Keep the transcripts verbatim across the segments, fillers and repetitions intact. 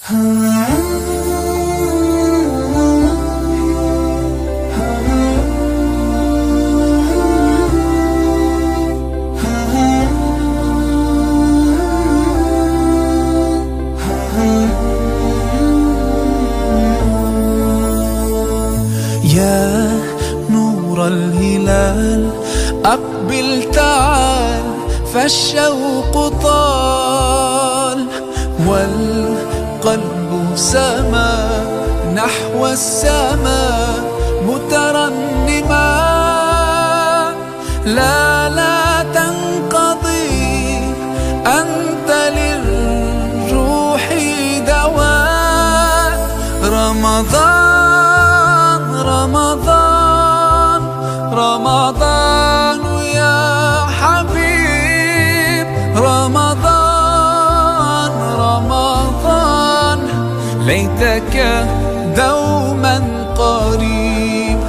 يا نور الهلال أقبل تعال، فالشوق طال والقلب سما نحو السماء مترنما. لا لا تنقضي، أنت للروح دواء. رمضان رمضان رمضان يا حبيب، رمضان رمضان ليتك دوما قريب.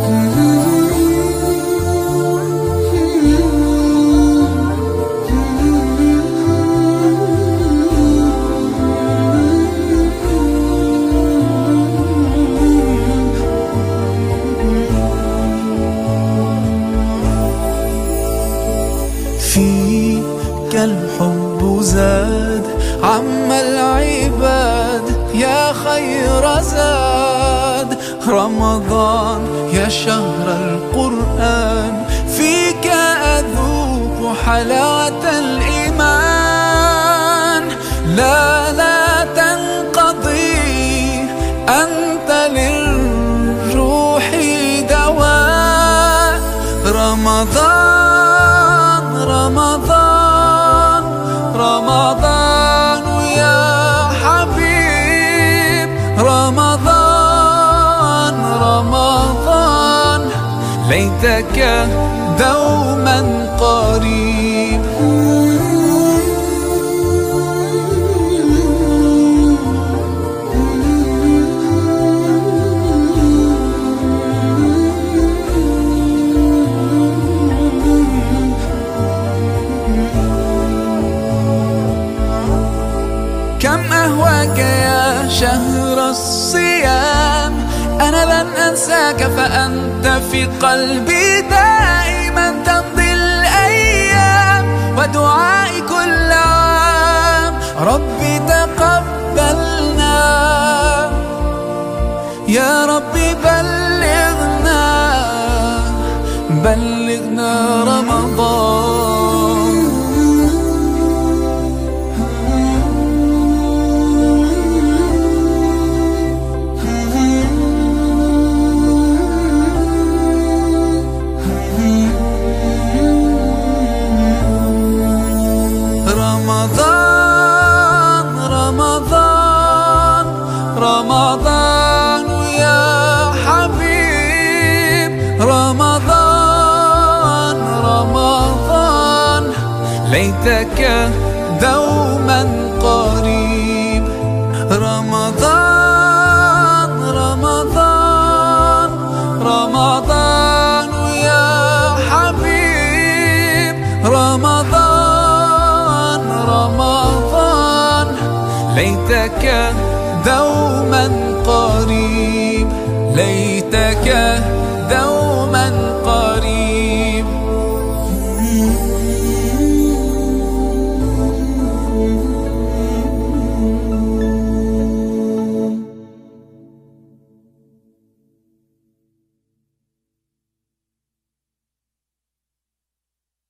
فيك الحب زاد عم العباد، يا خير زاد. رمضان يا شهر القرآن، فيك أذوق حلاوة الإيمان. لا لا تنقضي، أنت للروح دواء. رمضان رمضان رمضان يا حبيب، رمضان رمضان ليتك دوما قريب. كم أهواك يا شهر الصيام، أنا لن أنساك فأنت في قلبي دائما. تمضي الأيام ودعائي كل عام، ربي تقبلنا يا ربي. بلغنا بلغنا رمضان. رمضان رمضان رمضان يا حبيب، رمضان رمضان ليتك دوما قريب. رمضان رمضان رمضان يا حبيب، رمضان رمضان ليتك دوما قريب، ليتك دوما